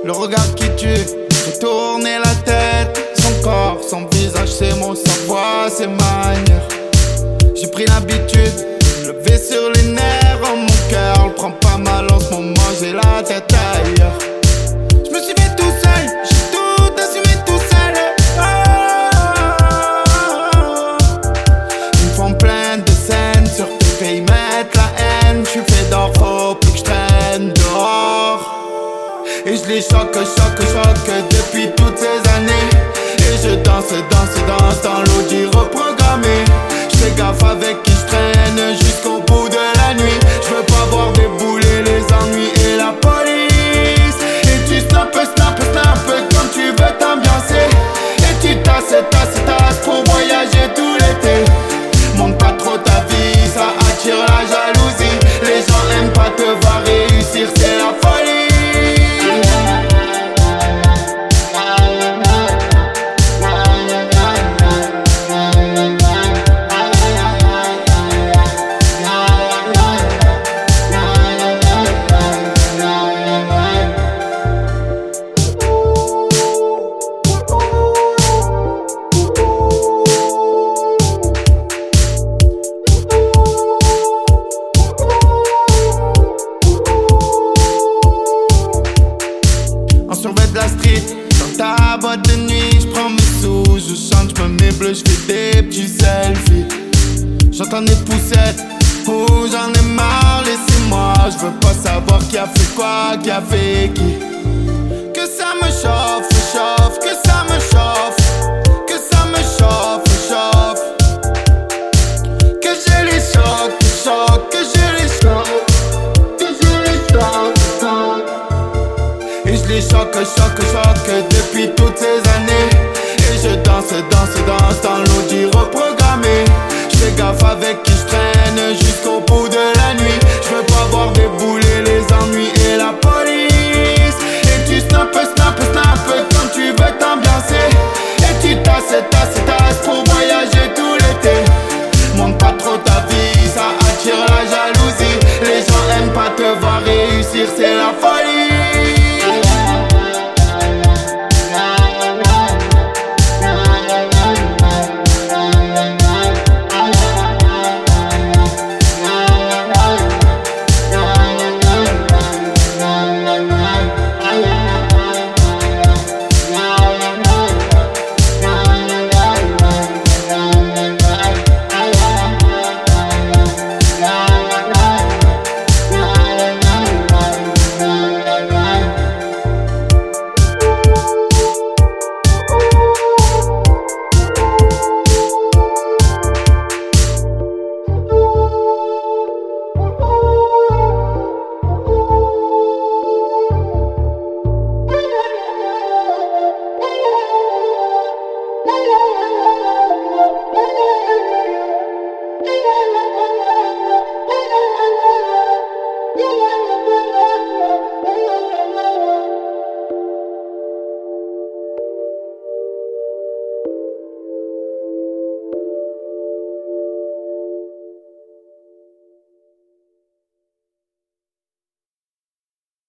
Le regard qui tue, fait tourner la tête. Son corps, son visage, ses mots, sa voix, ses manières. J'ai pris l'habitude de me lever sur les nerfs. Oh, mon cœur le prend pas mal en ce moment, j'ai la tête ailleurs. Je me suis fait tout seul, j'ai tout assumé tout seul. Ils me font plein de scènes, sur tes ils mettent la haine. J'suis fait d'or, faut plus que j'traîne dehors. Et je les choque depuis toutes ces années. Et je danse dans l'audi reprogrammé. J'fais gaffe avec qui j'traîne jusqu'au bout de la nuit. J'veux pas voir débouler les ennuis et la police. Et tu snap quand tu veux t'ambiancer. Et tu tasses pour voyager tout l'été. Monte pas trop ta vie, ça attire la jalousie. Les gens aiment pas te voir réussir, c'est la folie. Survêt de la street, dans ta boîte de nuit, j'prends mes sous, je chante, j'me mets bleu, j'fais des petits selfies. J'entends des poussettes, oh j'en ai marre, laissez-moi, j'veux pas savoir qui a fait quoi, qui a fait qui. Que ça me chauffe, que ça me chauffe, que ça me chauffe. Que je les choque, que je les choque. Et je les choque depuis toutes ces années. Et je danse dans l'audi reprogrammé. J'fais gaffe avec qui j'traîne jusqu'au bout de la nuit. J'veux pas voir débouler les ennuis et la peur.